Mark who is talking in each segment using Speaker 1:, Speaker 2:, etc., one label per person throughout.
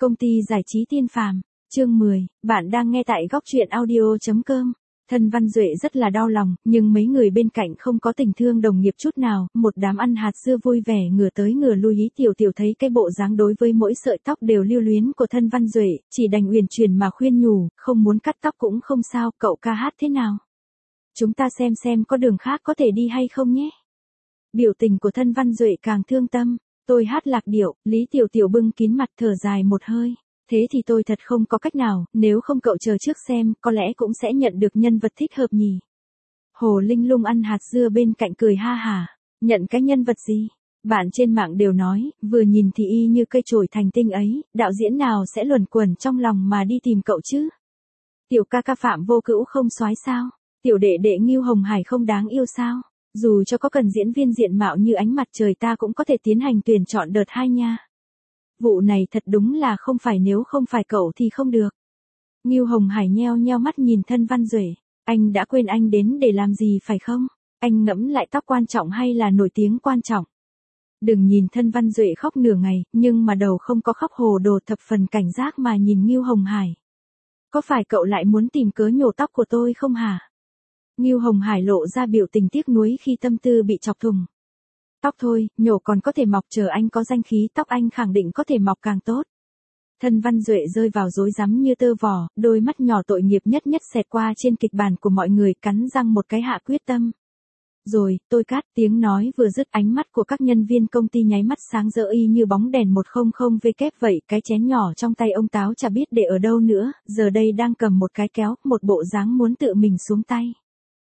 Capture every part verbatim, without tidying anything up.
Speaker 1: Công ty giải trí Tiên Phàm, chương mười, bạn đang nghe tại góc truyện audio chấm com. Thân Văn Duệ rất là đau lòng, nhưng mấy người bên cạnh không có tình thương đồng nghiệp chút nào, một đám ăn hạt dưa vui vẻ ngửa tới ngửa lui. Lý Tiểu Tiểu thấy cái bộ dáng đối với mỗi sợi tóc đều lưu luyến của Thân Văn Duệ, chỉ đành uyển chuyển mà khuyên nhủ, không muốn cắt tóc cũng không sao, cậu ca hát thế nào? Chúng ta xem xem có đường khác có thể đi hay không nhé. Biểu tình của Thân Văn Duệ càng thương tâm. Tôi hát lạc điệu, Lý Tiểu Tiểu bưng kín mặt thở dài một hơi. Thế thì tôi thật không có cách nào, nếu không cậu chờ trước xem, có lẽ cũng sẽ nhận được nhân vật thích hợp nhỉ. Hồ Linh Lung ăn hạt dưa bên cạnh cười ha hả. Nhận cái nhân vật gì? Bạn trên mạng đều nói, vừa nhìn thì y như cây chổi thành tinh ấy, đạo diễn nào sẽ luẩn quẩn trong lòng mà đi tìm cậu chứ? Tiểu ca ca Phạm Vô Cữu không soái sao? Tiểu đệ đệ Ngưu Hồng Hải không đáng yêu sao? Dù cho có cần diễn viên diện mạo như ánh mặt trời ta cũng có thể tiến hành tuyển chọn đợt hai nha. Vụ này thật đúng là không phải, nếu không phải cậu thì không được. Ngưu Hồng Hải nheo nheo mắt nhìn Thân Văn Duệ. Anh đã quên anh đến để làm gì phải không? Anh ngẫm lại tóc quan trọng hay là nổi tiếng quan trọng? Đừng nhìn Thân Văn Duệ khóc nửa ngày, nhưng mà đầu không có khóc, hồ đồ thập phần cảnh giác mà nhìn Ngưu Hồng Hải. Có phải cậu lại muốn tìm cớ nhổ tóc của tôi không hả? Ngưu Hồng Hải lộ ra biểu tình tiếc nuối khi tâm tư bị chọc thủng. Tóc thôi, nhổ còn có thể mọc, chờ anh có danh khí tóc anh khẳng định có thể mọc càng tốt. Thân Văn Duệ rơi vào rối rắm như tơ vò, đôi mắt nhỏ tội nghiệp nhất nhất xẹt qua trên kịch bản của mọi người, cắn răng một cái hạ quyết tâm. Rồi, tôi cắt, tiếng nói vừa dứt ánh mắt của các nhân viên công ty nháy mắt sáng rỡ y như bóng đèn một không không W vậy, cái chén nhỏ trong tay ông Táo chả biết để ở đâu nữa, giờ đây đang cầm một cái kéo, một bộ dáng muốn tự mình xuống tay.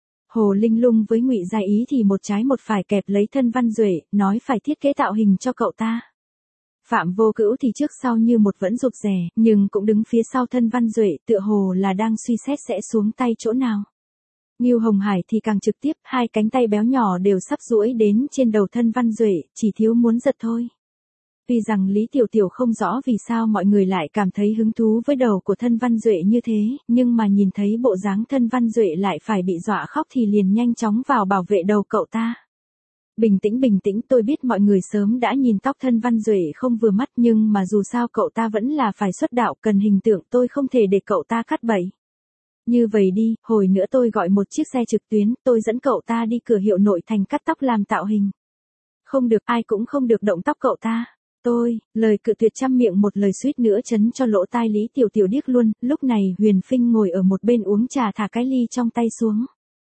Speaker 1: Hồ Linh Lung với Ngụy Gia Ý thì một trái một phải kẹp lấy Thân Văn Duệ, nói phải thiết kế tạo hình cho cậu ta. Phạm Vô Cữu thì trước sau như một vẫn rụt rè, nhưng cũng đứng phía sau Thân Văn Duệ, tựa hồ là đang suy xét sẽ xuống tay chỗ nào. Ngưu Hồng Hải thì càng trực tiếp, hai cánh tay béo nhỏ đều sắp duỗi đến trên đầu Thân Văn Duệ, chỉ thiếu muốn giật thôi. Tuy rằng Lý Tiểu Tiểu không rõ vì sao mọi người lại cảm thấy hứng thú với đầu của Thân Văn Duệ như thế, nhưng mà nhìn thấy bộ dáng Thân Văn Duệ lại phải bị dọa khóc thì liền nhanh chóng vào bảo vệ đầu cậu ta. Bình tĩnh bình tĩnh, tôi biết mọi người sớm đã nhìn tóc Thân Văn Duệ không vừa mắt, nhưng mà dù sao cậu ta vẫn là phải xuất đạo, cần hình tượng, tôi không thể để cậu ta cắt bẫy. Như vậy đi, hồi nữa tôi gọi một chiếc xe trực tuyến, tôi dẫn cậu ta đi cửa hiệu nội thành cắt tóc làm tạo hình. Không được, ai cũng không được động tóc cậu ta. Tôi, lời cự tuyệt trăm miệng một lời suýt nữa chấn cho lỗ tai Lý Tiểu Tiểu điếc luôn. Lúc này Huyền Phinh ngồi ở một bên uống trà, thả cái ly trong tay xuống.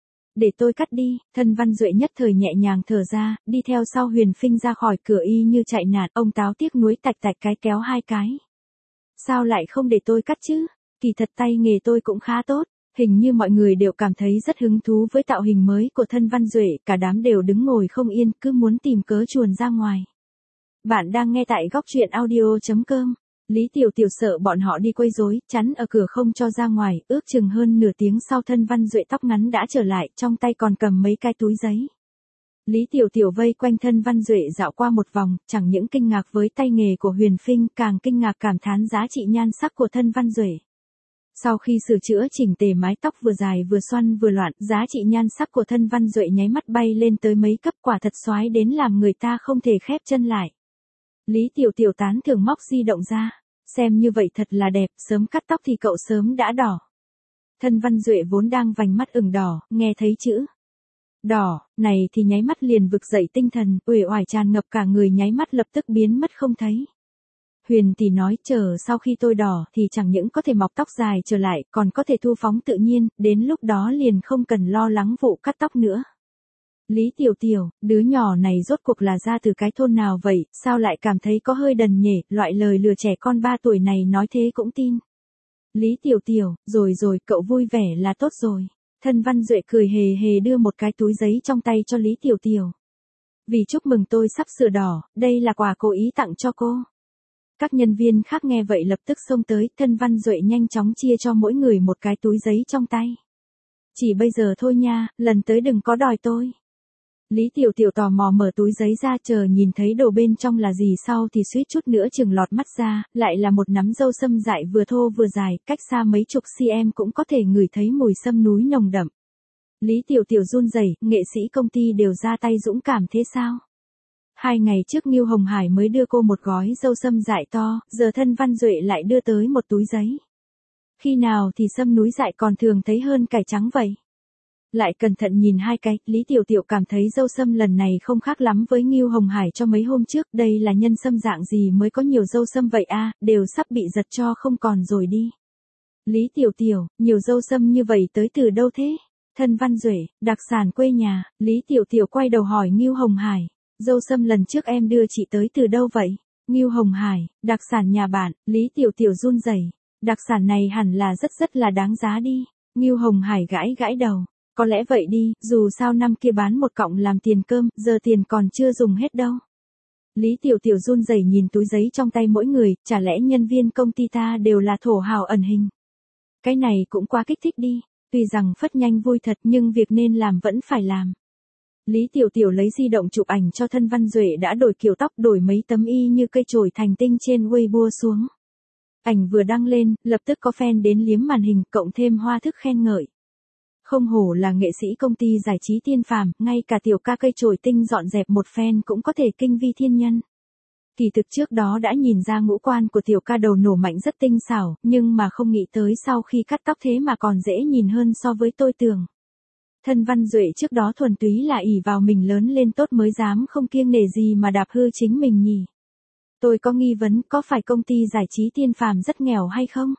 Speaker 1: Để tôi cắt đi. Thân Văn Duệ nhất thời nhẹ nhàng thở ra, đi theo sau Huyền Phinh ra khỏi cửa y như chạy nạt. Ông Táo tiếc nuối tạch tạch cái kéo hai cái. Sao lại không để tôi cắt chứ? Kỳ thật tay nghề tôi cũng khá tốt. Hình như mọi người đều cảm thấy rất hứng thú với tạo hình mới của Thân Văn Duệ, cả đám đều đứng ngồi không yên, cứ muốn tìm cớ chuồn ra ngoài. Bạn đang nghe tại góc truyện audio chấm com. Lý Tiểu Tiểu sợ bọn họ đi quấy rối, chắn ở cửa không cho ra ngoài, ước chừng hơn nửa tiếng sau Thân Văn Duệ tóc ngắn đã trở lại, trong tay còn cầm mấy cái túi giấy. Lý Tiểu Tiểu vây quanh Thân Văn Duệ dạo qua một vòng, chẳng những kinh ngạc với tay nghề của Huyền Phinh, càng kinh ngạc cảm thán giá trị nhan sắc của Thân Văn Duệ. Sau khi sửa chữa chỉnh tề mái tóc vừa dài vừa xoăn vừa loạn, giá trị nhan sắc của Thân Văn Duệ nháy mắt bay lên tới mấy cấp, quả thật soái đến làm người ta không thể khép chân lại. Lý Tiểu Tiểu tán thưởng móc di động ra, xem như vậy thật là đẹp, sớm cắt tóc thì cậu sớm đã đỏ. Thân Văn Duệ vốn đang vành mắt ửng đỏ, nghe thấy chữ đỏ này thì nháy mắt liền vực dậy tinh thần, uể oải tràn ngập cả người, nháy mắt lập tức biến mất không thấy. Huyền tỷ nói, chờ sau khi tôi đỏ thì chẳng những có thể mọc tóc dài trở lại, còn có thể thu phóng tự nhiên, đến lúc đó liền không cần lo lắng vụ cắt tóc nữa. Lý Tiểu Tiểu, đứa nhỏ này rốt cuộc là ra từ cái thôn nào vậy, sao lại cảm thấy có hơi đần nhỉ, loại lời lừa trẻ con ba tuổi này nói thế cũng tin. Lý Tiểu Tiểu, rồi rồi, cậu vui vẻ là tốt rồi. Thân Văn Duệ cười hề hề đưa một cái túi giấy trong tay cho Lý Tiểu Tiểu. Vì chúc mừng tôi sắp sửa đỏ, đây là quà cố ý tặng cho cô. Các nhân viên khác nghe vậy lập tức xông tới, Thân Văn Duệ nhanh chóng chia cho mỗi người một cái túi giấy trong tay. Chỉ bây giờ thôi nha, lần tới đừng có đòi tôi. Lý Tiểu Tiểu tò mò mở túi giấy ra, chờ nhìn thấy đồ bên trong là gì sau thì suýt chút nữa chừng lọt mắt ra, lại là một nắm dâu sâm dại vừa thô vừa dài, cách xa mấy chục cm cũng có thể ngửi thấy mùi sâm núi nồng đậm. Lý Tiểu Tiểu run rẩy, nghệ sĩ công ty đều ra tay dũng cảm thế sao? Hai ngày trước Ngưu Hồng Hải mới đưa cô một gói dâu sâm dại to, giờ Thân Văn Duệ lại đưa tới một túi giấy. Khi nào thì sâm núi dại còn thường thấy hơn cải trắng vậy? Lại cẩn thận nhìn hai cái, Lý Tiểu Tiểu cảm thấy dâu sâm lần này không khác lắm với Ngưu Hồng Hải cho mấy hôm trước, đây là nhân sâm dạng gì mới có nhiều dâu sâm vậy a, đều sắp bị giật cho không còn rồi đi. Lý Tiểu Tiểu, nhiều dâu sâm như vậy tới từ đâu thế? Thân Văn Duệ, đặc sản quê nhà. Lý Tiểu Tiểu quay đầu hỏi Ngưu Hồng Hải, dâu sâm lần trước em đưa chị tới từ đâu vậy? Ngưu Hồng Hải, đặc sản nhà bạn. Lý Tiểu Tiểu run rẩy, đặc sản này hẳn là rất rất là đáng giá đi. Ngưu Hồng Hải gãi gãi đầu, có lẽ vậy đi, dù sao năm kia bán một cọng làm tiền cơm, giờ tiền còn chưa dùng hết đâu. Lý Tiểu Tiểu run rẩy nhìn túi giấy trong tay mỗi người, chả lẽ nhân viên công ty ta đều là thổ hào ẩn hình? Cái này cũng quá kích thích đi, tuy rằng phất nhanh vui thật nhưng việc nên làm vẫn phải làm. Lý Tiểu Tiểu lấy di động chụp ảnh cho Thân Văn Duệ đã đổi kiểu tóc, đổi mấy tấm y như cây chổi thành tinh trên Weibo xuống. Ảnh vừa đăng lên, lập tức có fan đến liếm màn hình, cộng thêm hoa thức khen ngợi. Không hổ là nghệ sĩ công ty giải trí Tiên Phàm, ngay cả tiểu ca cây chổi tinh dọn dẹp một phen cũng có thể kinh vi thiên nhân. Kỳ thực trước đó đã nhìn ra ngũ quan của tiểu ca đầu nổ mạnh rất tinh xảo, nhưng mà không nghĩ tới sau khi cắt tóc thế mà còn dễ nhìn hơn so với tôi tưởng. Thân Văn Duệ trước đó thuần túy là ỷ vào mình lớn lên tốt mới dám không kiêng nể gì mà đạp hư chính mình nhỉ. Tôi có nghi vấn, có phải công ty giải trí Tiên Phàm rất nghèo hay không?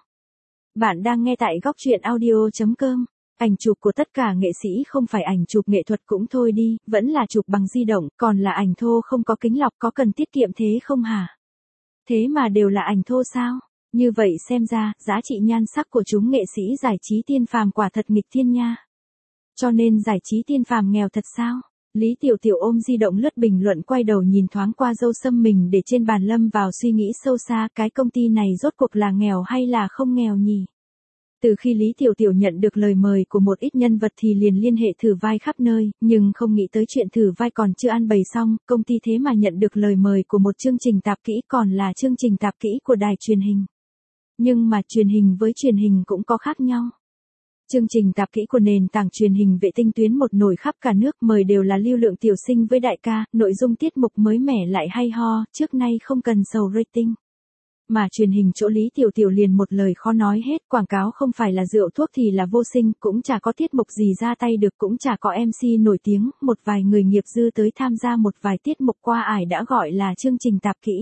Speaker 1: Bạn đang nghe tại góc truyện audio chấm com. Ảnh chụp của tất cả nghệ sĩ không phải ảnh chụp nghệ thuật cũng thôi đi, vẫn là chụp bằng di động, còn là ảnh thô không có kính lọc, có cần tiết kiệm thế không hả? Thế mà đều là ảnh thô sao? Như vậy xem ra, giá trị nhan sắc của chúng nghệ sĩ giải trí Tiên Phàm quả thật nghịch thiên nha. Cho nên giải trí Tiên Phàm nghèo thật sao? Lý Tiểu Tiểu ôm di động lướt bình luận, quay đầu nhìn thoáng qua dâu sâm mình để trên bàn, lâm vào suy nghĩ sâu xa, cái công ty này rốt cuộc là nghèo hay là không nghèo nhỉ? Từ khi Lý Tiểu Tiểu nhận được lời mời của một ít nhân vật thì liền liên hệ thử vai khắp nơi, nhưng không nghĩ tới chuyện thử vai còn chưa ăn bày xong, công ty thế mà nhận được lời mời của một chương trình tạp kỹ, còn là chương trình tạp kỹ của đài truyền hình. Nhưng mà truyền hình với truyền hình cũng có khác nhau. Chương trình tạp kỹ của nền tảng truyền hình vệ tinh tuyến một nổi khắp cả nước, mời đều là lưu lượng tiểu sinh với đại ca, nội dung tiết mục mới mẻ lại hay ho, trước nay không cần sầu rating. Mà truyền hình chỗ Lý Tiểu Tiểu liền một lời khó nói hết, quảng cáo không phải là rượu thuốc thì là vô sinh, cũng chả có tiết mục gì ra tay được, cũng chả có em xê nổi tiếng, một vài người nghiệp dư tới tham gia một vài tiết mục qua ải đã gọi là chương trình tạp kỹ.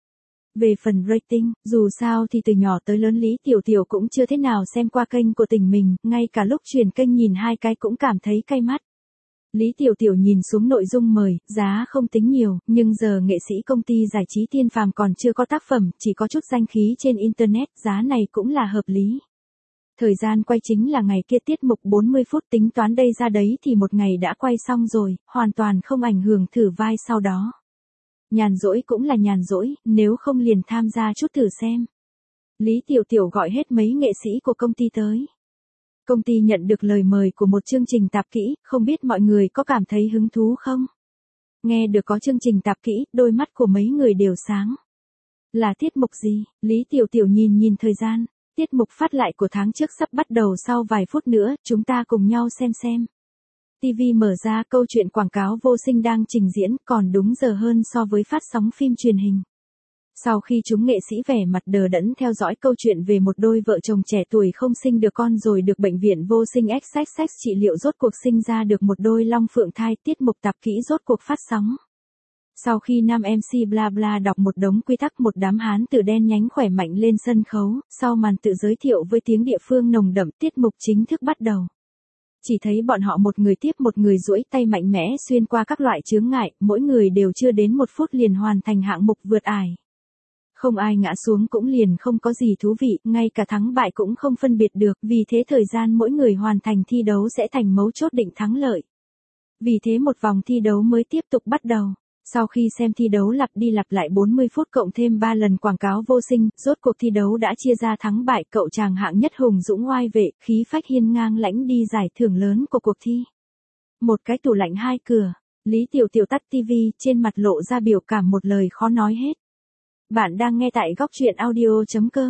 Speaker 1: Về phần rating, dù sao thì từ nhỏ tới lớn Lý Tiểu Tiểu cũng chưa thế nào xem qua kênh của tỉnh mình, ngay cả lúc chuyển kênh nhìn hai cái cũng cảm thấy cay mắt. Lý Tiểu Tiểu nhìn xuống nội dung mời, giá không tính nhiều, nhưng giờ nghệ sĩ công ty giải trí Tiên Phàm còn chưa có tác phẩm, chỉ có chút danh khí trên internet, giá này cũng là hợp lý. Thời gian quay chính là ngày kia, tiết mục bốn mươi phút, tính toán đây ra đấy thì một ngày đã quay xong rồi, hoàn toàn không ảnh hưởng thử vai sau đó. Nhàn rỗi cũng là nhàn rỗi, nếu không liền tham gia chút thử xem. Lý Tiểu Tiểu gọi hết mấy nghệ sĩ của công ty tới. Công ty nhận được lời mời của một chương trình tạp kỹ, không biết mọi người có cảm thấy hứng thú không? Nghe được có chương trình tạp kỹ, đôi mắt của mấy người đều sáng. Là tiết mục gì? Lý Tiểu Tiểu nhìn nhìn thời gian. Tiết mục phát lại của tháng trước sắp bắt đầu sau vài phút nữa, chúng ta cùng nhau xem xem. ti vi mở ra, câu chuyện quảng cáo vô sinh đang trình diễn, còn đúng giờ hơn so với phát sóng phim truyền hình. Sau khi chúng nghệ sĩ vẻ mặt đờ đẫn theo dõi câu chuyện về một đôi vợ chồng trẻ tuổi không sinh được con rồi được bệnh viện vô sinh ích ích ích trị liệu rốt cuộc sinh ra được một đôi long phượng thai, tiết mục tạp kỹ rốt cuộc phát sóng. Sau khi nam em xê bla bla đọc một đống quy tắc, một đám hán tử đen nhánh khỏe mạnh lên sân khấu, sau màn tự giới thiệu với tiếng địa phương nồng đậm, tiết mục chính thức bắt đầu. Chỉ thấy bọn họ một người tiếp một người duỗi tay mạnh mẽ xuyên qua các loại chướng ngại, mỗi người đều chưa đến một phút liền hoàn thành hạng mục vượt ải. Không ai ngã xuống cũng liền không có gì thú vị, ngay cả thắng bại cũng không phân biệt được, vì thế thời gian mỗi người hoàn thành thi đấu sẽ thành mấu chốt định thắng lợi. Vì thế một vòng thi đấu mới tiếp tục bắt đầu. Sau khi xem thi đấu lặp đi lặp lại bốn mươi phút cộng thêm ba lần quảng cáo vô sinh, rốt cuộc thi đấu đã chia ra thắng bại, cậu chàng hạng nhất hùng dũng oai vệ, khí phách hiên ngang lãnh đi giải thưởng lớn của cuộc thi. Một cái tủ lạnh hai cửa, Lý Tiểu Tiểu tắt tivi, trên mặt lộ ra biểu cảm một lời khó nói hết. Bạn đang nghe tại góc truyện audio chấm com.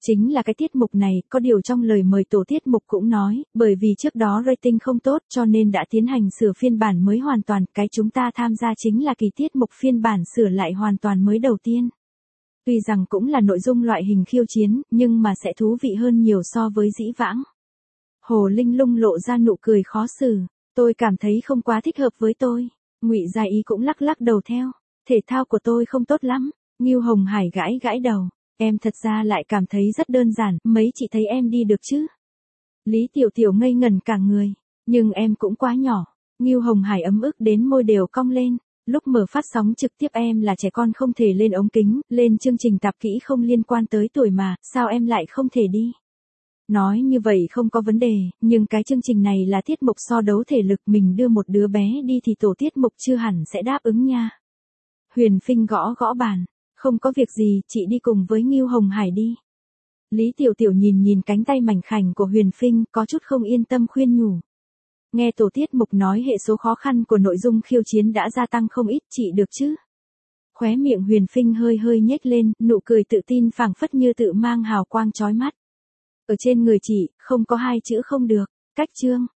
Speaker 1: Chính là cái tiết mục này, có điều trong lời mời tổ tiết mục cũng nói, bởi vì trước đó rating không tốt cho nên đã tiến hành sửa phiên bản mới hoàn toàn, cái chúng ta tham gia chính là kỳ tiết mục phiên bản sửa lại hoàn toàn mới đầu tiên. Tuy rằng cũng là nội dung loại hình khiêu chiến, nhưng mà sẽ thú vị hơn nhiều so với dĩ vãng. Hồ Linh Lung lộ ra nụ cười khó xử, tôi cảm thấy không quá thích hợp với tôi. Ngụy Gia Ý cũng lắc lắc đầu theo, thể thao của tôi không tốt lắm. Ngưu Hồng Hải gãi gãi đầu, em thật ra lại cảm thấy rất đơn giản, mấy chị thấy em đi được chứ? Lý Tiểu Tiểu ngây ngẩn cả người, nhưng em cũng quá nhỏ. Ngưu Hồng Hải ấm ức đến môi đều cong lên. Lúc mở phát sóng trực tiếp em là trẻ con không thể lên ống kính, lên chương trình tạp kỹ không liên quan tới tuổi mà, sao em lại không thể đi? Nói như vậy không có vấn đề, nhưng cái chương trình này là tiết mục so đấu thể lực, mình đưa một đứa bé đi thì tổ tiết mục chưa hẳn sẽ đáp ứng nha. Huyền Phinh gõ gõ bàn, không có việc gì, chị đi cùng với Ngưu Hồng Hải đi. Lý Tiểu Tiểu nhìn nhìn cánh tay mảnh khảnh của Huyền Phinh, có chút không yên tâm khuyên nhủ. Nghe tổ tiết mục nói hệ số khó khăn của nội dung khiêu chiến đã gia tăng không ít, chị được chứ? Khóe miệng Huyền Phinh hơi hơi nhếch lên, nụ cười tự tin phảng phất như tự mang hào quang chói mắt. Ở trên người chị, không có hai chữ không được. Cách chương.